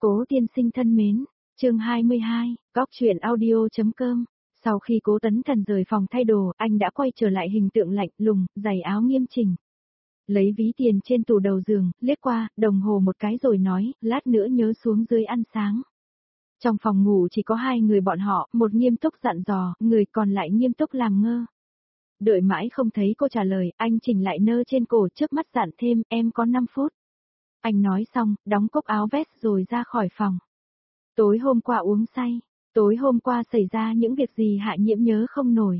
Cố tiên sinh thân mến, chương 22, góc truyện audio.com. Sau khi Cố Tấn Thần rời phòng thay đồ, anh đã quay trở lại hình tượng lạnh lùng, giày áo nghiêm chỉnh. Lấy ví tiền trên tủ đầu giường, liếc qua, đồng hồ một cái rồi nói, lát nữa nhớ xuống dưới ăn sáng. Trong phòng ngủ chỉ có hai người bọn họ, một nghiêm túc dặn dò, người còn lại nghiêm túc làm ngơ. Đợi mãi không thấy cô trả lời, anh chỉnh lại nơ trên cổ trước mắt dặn thêm, em có 5 phút. Anh nói xong, đóng cốc áo vest rồi ra khỏi phòng. Tối hôm qua uống say, tối hôm qua xảy ra những việc gì Hạ Nhiễm nhớ không nổi.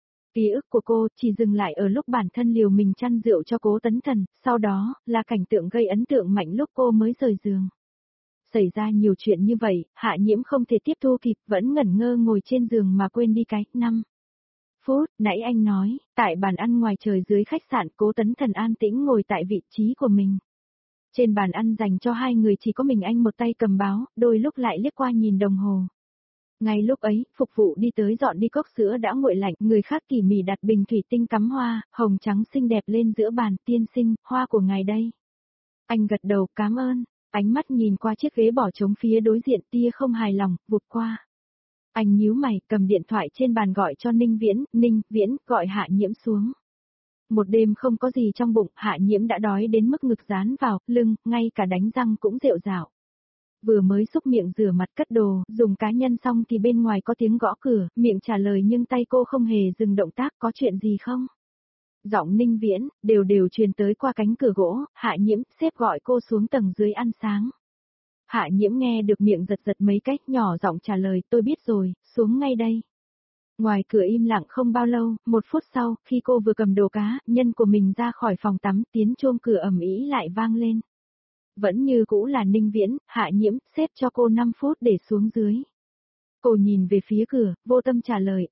Ký ức của cô chỉ dừng lại ở lúc bản thân liều mình chăn rượu cho Cố Tấn Thần, sau đó là cảnh tượng gây ấn tượng mạnh lúc cô mới rời giường. Xảy ra nhiều chuyện như vậy, Hạ Nhiễm không thể tiếp thu kịp, vẫn ngẩn ngơ ngồi trên giường mà quên đi cái 5 phút, nãy anh nói, tại bàn ăn ngoài trời dưới khách sạn Cố Tấn Thần an tĩnh ngồi tại vị trí của mình. Trên bàn ăn dành cho hai người chỉ có mình anh một tay cầm báo, đôi lúc lại liếc qua nhìn đồng hồ. Ngay lúc ấy, phục vụ đi tới dọn đi cốc sữa đã nguội lạnh, người khác tỉ mỉ đặt bình thủy tinh cắm hoa, hồng trắng xinh đẹp lên giữa bàn, tiên sinh, hoa của ngài đây. Anh gật đầu, cảm ơn, ánh mắt nhìn qua chiếc ghế bỏ trống phía đối diện tia không hài lòng, vụt qua. Anh nhíu mày, cầm điện thoại trên bàn gọi cho Ninh Viễn, gọi Hạ Nhiễm xuống. Một đêm không có gì trong bụng, Hạ Nhiễm đã đói đến mức ngực dán vào, lưng, ngay cả đánh răng cũng rệu rạo. Vừa mới xúc miệng rửa mặt cất đồ, dùng cá nhân xong thì bên ngoài có tiếng gõ cửa, miệng trả lời nhưng tay cô không hề dừng động tác, có chuyện gì không? Giọng Ninh Viễn, đều truyền tới qua cánh cửa gỗ, Hạ Nhiễm, sếp gọi cô xuống tầng dưới ăn sáng. Hạ Nhiễm nghe được miệng giật mấy cách nhỏ giọng trả lời, tôi biết rồi, xuống ngay đây. Ngoài cửa im lặng không bao lâu, 1 phút sau, khi cô vừa cầm đồ cá, nhân của mình ra khỏi phòng tắm, tiếng chuông cửa ầm ĩ lại vang lên. Vẫn như cũ là Ninh Viễn, Hạ Nhiễm, xếp cho cô 5 phút để xuống dưới. Cô nhìn về phía cửa, vô tâm trả lời,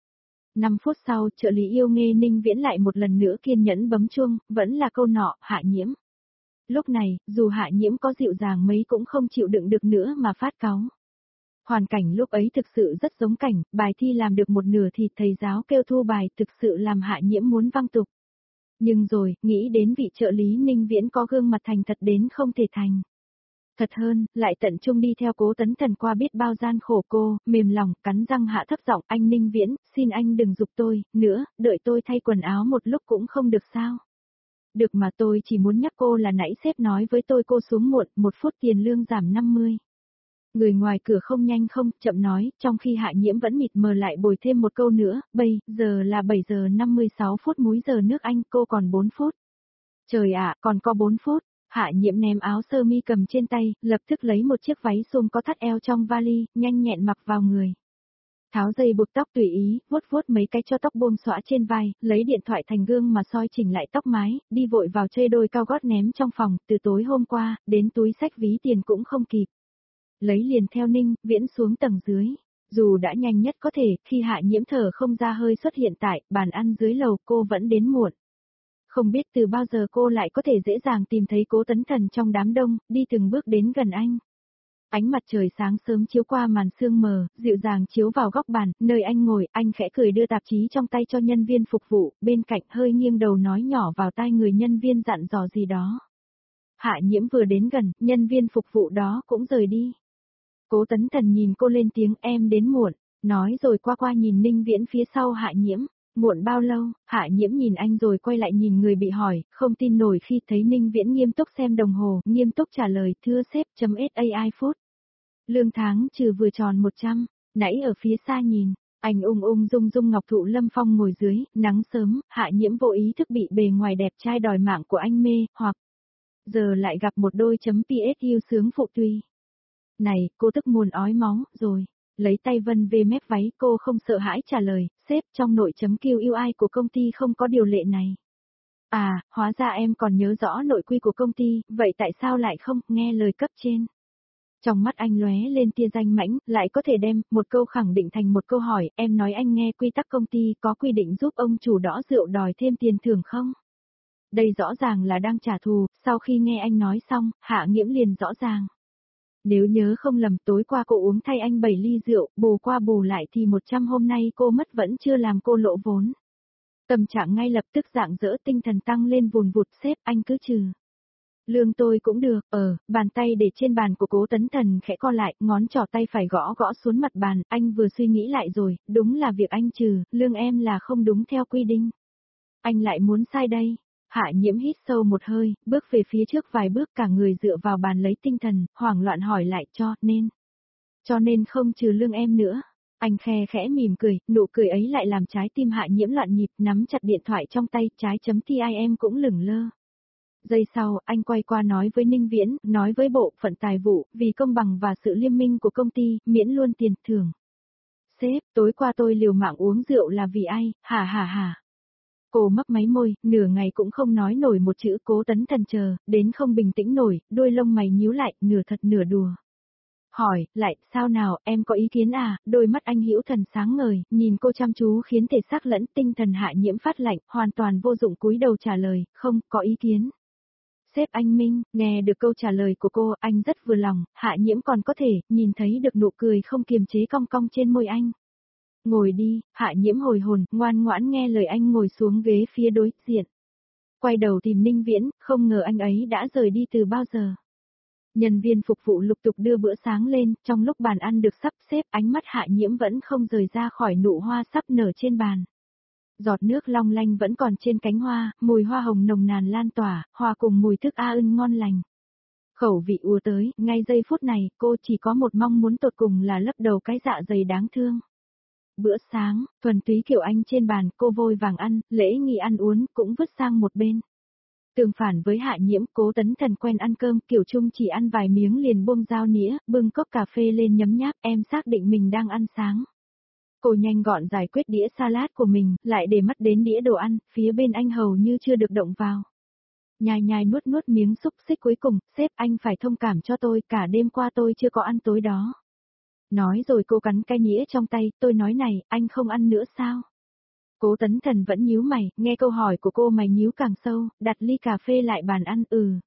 5 phút sau, trợ lý yêu nghe Ninh Viễn lại một lần nữa kiên nhẫn bấm chuông, vẫn là câu nọ, Hạ Nhiễm. Lúc này, dù Hạ Nhiễm có dịu dàng mấy cũng không chịu đựng được nữa mà phát cáu. Hoàn cảnh lúc ấy thực sự rất giống cảnh, bài thi làm được một nửa thì thầy giáo kêu thu bài thực sự làm Hạ Nhiễm muốn văng tục. Nhưng rồi, nghĩ đến vị trợ lý Ninh Viễn có gương mặt thành thật đến không thể thành. Thật hơn, lại tận trung đi theo Cố Tấn Thần qua biết bao gian khổ cô, mềm lòng, cắn răng hạ thấp giọng, anh Ninh Viễn, xin anh đừng giục tôi, nữa, đợi tôi thay quần áo một lúc cũng không được sao. Được mà tôi chỉ muốn nhắc cô là nãy sếp nói với tôi cô xuống muộn, 1 phút tiền lương giảm 50. Người ngoài cửa không nhanh không chậm nói, trong khi Hạ Nhiễm vẫn mịt mờ lại bồi thêm một câu nữa, bây giờ là 7 giờ 56 phút múi giờ nước Anh, cô còn 4 phút. Trời ạ, còn có 4 phút. Hạ Nhiễm ném áo sơ mi cầm trên tay, lập tức lấy một chiếc váy xôm có thắt eo trong vali, nhanh nhẹn mặc vào người. Tháo dây buộc tóc tùy ý, vuốt mấy cái cho tóc buông xõa trên vai, lấy điện thoại thành gương mà soi chỉnh lại tóc mái, đi vội vào chơi đôi cao gót ném trong phòng, từ tối hôm qua, đến túi xách ví tiền cũng không kịp. Lấy liền theo Ninh Viễn xuống tầng dưới. Dù đã nhanh nhất có thể, khi Hạ Nhiễm thở không ra hơi xuất hiện tại bàn ăn dưới lầu cô vẫn đến muộn. Không biết từ bao giờ cô lại có thể dễ dàng tìm thấy Cố Tấn Thần trong đám đông, đi từng bước đến gần anh. Ánh mặt trời sáng sớm chiếu qua màn sương mờ, dịu dàng chiếu vào góc bàn, nơi anh ngồi, anh khẽ cười đưa tạp chí trong tay cho nhân viên phục vụ, bên cạnh hơi nghiêng đầu nói nhỏ vào tai người nhân viên dặn dò gì đó. Hạ Nhiễm vừa đến gần, nhân viên phục vụ đó cũng rời đi. Cố Tấn Thần nhìn cô lên tiếng em đến muộn, nói rồi qua nhìn Ninh Viễn phía sau Hạ Nhiễm, muộn bao lâu, Hạ Nhiễm nhìn anh rồi quay lại nhìn người bị hỏi, không tin nổi khi thấy Ninh Viễn nghiêm túc xem đồng hồ, nghiêm túc trả lời, thưa sếp.SAI phút. Lương tháng trừ vừa tròn 100, nãy ở phía xa nhìn, anh ung dung ngọc thụ lâm phong ngồi dưới, nắng sớm, Hạ Nhiễm vô ý thức bị bề ngoài đẹp trai đòi mạng của anh mê, hoặc giờ lại gặp một đôi .ps yêu sướng phụ tùy. Này, cô tức muốn ói máu, rồi, lấy tay vân về mép váy cô không sợ hãi trả lời, sếp trong nội .QUI của công ty không có điều lệ này. À, hóa ra em còn nhớ rõ nội quy của công ty, vậy tại sao lại không nghe lời cấp trên? Trong mắt anh lóe lên tia danh mãnh, lại có thể đem một câu khẳng định thành một câu hỏi, em nói anh nghe quy tắc công ty có quy định giúp ông chủ đõ rượu đòi thêm tiền thưởng không? Đây rõ ràng là đang trả thù, sau khi nghe anh nói xong, Hạ Nhiễm liền rõ ràng. Nếu nhớ không lầm tối qua cô uống thay anh 7 ly rượu, bù qua bù lại thì 100 hôm nay cô mất vẫn chưa làm cô lỗ vốn. Tâm trạng ngay lập tức rạng rỡ tinh thần tăng lên vùn vụt sếp anh cứ trừ. Lương tôi cũng được, bàn tay để trên bàn của Cố Tấn Thần khẽ co lại, ngón trỏ tay phải gõ gõ xuống mặt bàn, anh vừa suy nghĩ lại rồi, đúng là việc anh trừ, lương em là không đúng theo quy định. Anh lại muốn sai đây. Hạ Nhiễm hít sâu một hơi, bước về phía trước vài bước cả người dựa vào bàn lấy tinh thần, hoảng loạn hỏi lại cho nên không trừ lương em nữa. Anh khe khẽ mỉm cười, nụ cười ấy lại làm trái tim Hạ Nhiễm loạn nhịp, nắm chặt điện thoại trong tay, trái chấm TIM cũng lửng lơ. Giây sau, anh quay qua nói với Ninh Viễn, nói với bộ phận tài vụ, vì công bằng và sự liêm minh của công ty, miễn luôn tiền thưởng. Sếp, tối qua tôi liều mạng uống rượu là vì ai, hả. Cô mấp máy môi, nửa ngày cũng không nói nổi một chữ. Cố Tấn Thần chờ, đến không bình tĩnh nổi, đôi lông mày nhíu lại, nửa thật nửa đùa. Hỏi, lại, sao nào, em có ý kiến à? Đôi mắt anh hữu thần sáng ngời, nhìn cô chăm chú khiến thể xác lẫn tinh thần Hạ Nhiễm phát lạnh, hoàn toàn vô dụng cúi đầu trả lời, không, có ý kiến. Sếp anh Minh, nghe được câu trả lời của cô, anh rất vừa lòng, Hạ Nhiễm còn có thể, nhìn thấy được nụ cười không kiềm chế cong cong trên môi anh. Ngồi đi, Hạ Nhiễm hồi hồn, ngoan ngoãn nghe lời anh ngồi xuống ghế phía đối diện. Quay đầu tìm Ninh Viễn, không ngờ anh ấy đã rời đi từ bao giờ. Nhân viên phục vụ lục tục đưa bữa sáng lên, trong lúc bàn ăn được sắp xếp, ánh mắt Hạ Nhiễm vẫn không rời ra khỏi nụ hoa sắp nở trên bàn. Giọt nước long lanh vẫn còn trên cánh hoa, mùi hoa hồng nồng nàn lan tỏa, hòa cùng mùi thức ưng ngon lành. Khẩu vị ùa tới, ngay giây phút này, cô chỉ có một mong muốn tột cùng là lấp đầu cái dạ dày đáng thương. Bữa sáng, thuần túy kiểu Anh trên bàn, cô vội vàng ăn, lễ nghi ăn uống cũng vứt sang một bên. Tương phản với Hạ Nhiễm, Cố Tấn Thần quen ăn cơm, kiểu Trung chỉ ăn vài miếng liền buông dao nĩa, bưng cốc cà phê lên nhấm nháp, em xác định mình đang ăn sáng. Cô nhanh gọn giải quyết đĩa salad của mình, lại để mắt đến đĩa đồ ăn, phía bên anh hầu như chưa được động vào. Nhai nhai nuốt nuốt miếng xúc xích cuối cùng, sếp anh phải thông cảm cho tôi, cả đêm qua tôi chưa có ăn tối đó. Nói rồi cô cắn cái nĩa trong tay, tôi nói này, anh không ăn nữa sao? Cố Tấn Thần vẫn nhíu mày, nghe câu hỏi của cô mày nhíu càng sâu, đặt ly cà phê lại bàn ăn,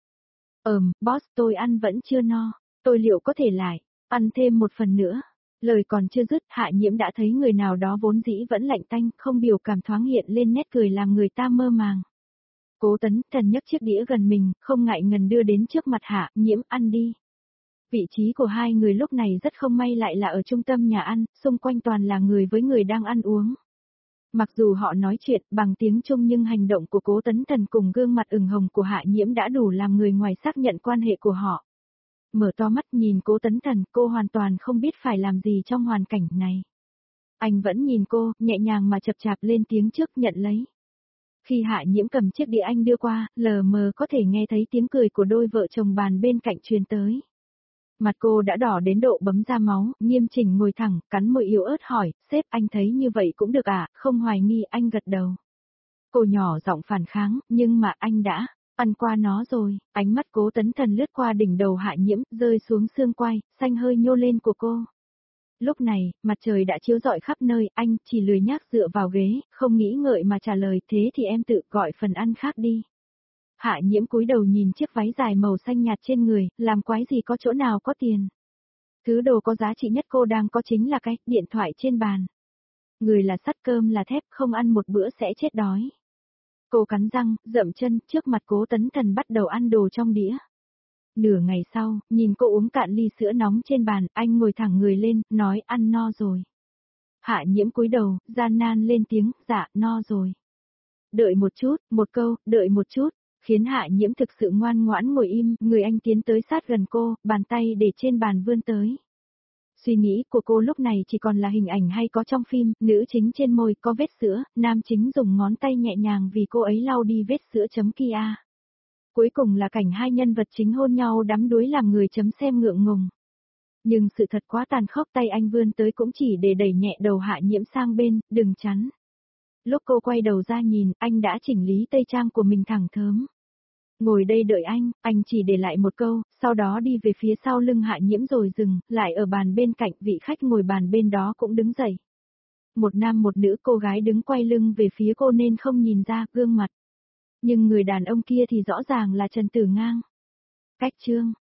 boss tôi ăn vẫn chưa no, tôi liệu có thể lại, ăn thêm một phần nữa. Lời còn chưa dứt, Hạ Nhiễm đã thấy người nào đó vốn dĩ vẫn lạnh tanh, không biểu cảm thoáng hiện lên nét cười làm người ta mơ màng. Cố Tấn Thần nhấc chiếc đĩa gần mình, không ngại ngần đưa đến trước mặt Hạ Nhiễm, ăn đi. Vị trí của hai người lúc này rất không may lại là ở trung tâm nhà ăn, xung quanh toàn là người với người đang ăn uống. Mặc dù họ nói chuyện bằng tiếng Trung nhưng hành động của Cố Tấn Thần cùng gương mặt ửng hồng của Hạ Nhiễm đã đủ làm người ngoài xác nhận quan hệ của họ. Mở to mắt nhìn Cố Tấn Thần, cô hoàn toàn không biết phải làm gì trong hoàn cảnh này. Anh vẫn nhìn cô, nhẹ nhàng mà chập chạp lên tiếng trước nhận lấy. Khi Hạ Nhiễm cầm chiếc đĩa anh đưa qua, lờ mờ có thể nghe thấy tiếng cười của đôi vợ chồng bàn bên cạnh truyền tới. Mặt cô đã đỏ đến độ bấm ra máu, nghiêm chỉnh ngồi thẳng, cắn môi yếu ớt hỏi, sếp anh thấy như vậy cũng được à, không hoài nghi. Anh gật đầu. Cô nhỏ giọng phản kháng, nhưng mà anh đã ăn qua nó rồi. Ánh mắt Cố Tấn Thần lướt qua đỉnh đầu Hạ Nhiễm, rơi xuống xương quai, xanh hơi nhô lên của cô. Lúc này, mặt trời đã chiếu rọi khắp nơi, anh chỉ lười nhác dựa vào ghế, không nghĩ ngợi mà trả lời, thế thì em tự gọi phần ăn khác đi. Hạ Nhiễm cúi đầu nhìn chiếc váy dài màu xanh nhạt trên người, làm quái gì có chỗ nào có tiền. Thứ đồ có giá trị nhất cô đang có chính là cái điện thoại trên bàn. Người là sắt cơm là thép, không ăn một bữa sẽ chết đói. Cô cắn răng, dậm chân, trước mặt Cố Tấn Thần bắt đầu ăn đồ trong đĩa. Nửa ngày sau, nhìn cô uống cạn ly sữa nóng trên bàn, anh ngồi thẳng người lên, nói ăn no rồi. Hạ Nhiễm cúi đầu, gian nan lên tiếng, dạ, no rồi. Đợi một chút, một câu, đợi một chút, khiến Hạ Nhiễm thực sự ngoan ngoãn ngồi im, người anh tiến tới sát gần cô, bàn tay để trên bàn vươn tới. Suy nghĩ của cô lúc này chỉ còn là hình ảnh hay có trong phim, nữ chính trên môi có vết sữa, nam chính dùng ngón tay nhẹ nhàng vì cô ấy lau đi vết sữa chấm kia. Cuối cùng là cảnh hai nhân vật chính hôn nhau đắm đuối làm người chấm xem ngượng ngùng. Nhưng sự thật quá tàn khốc, tay anh vươn tới cũng chỉ để đẩy nhẹ đầu Hạ Nhiễm sang bên, đừng chắn. Lúc cô quay đầu ra nhìn, anh đã chỉnh lý tây trang của mình thẳng thớm. Ngồi đây đợi anh chỉ để lại một câu, sau đó đi về phía sau lưng Hạ Nhiễm rồi dừng, lại ở bàn bên cạnh, vị khách ngồi bàn bên đó cũng đứng dậy. Một nam một nữ, cô gái đứng quay lưng về phía cô nên không nhìn ra gương mặt. Nhưng người đàn ông kia thì rõ ràng là Trần Tử Ngang. Cách chương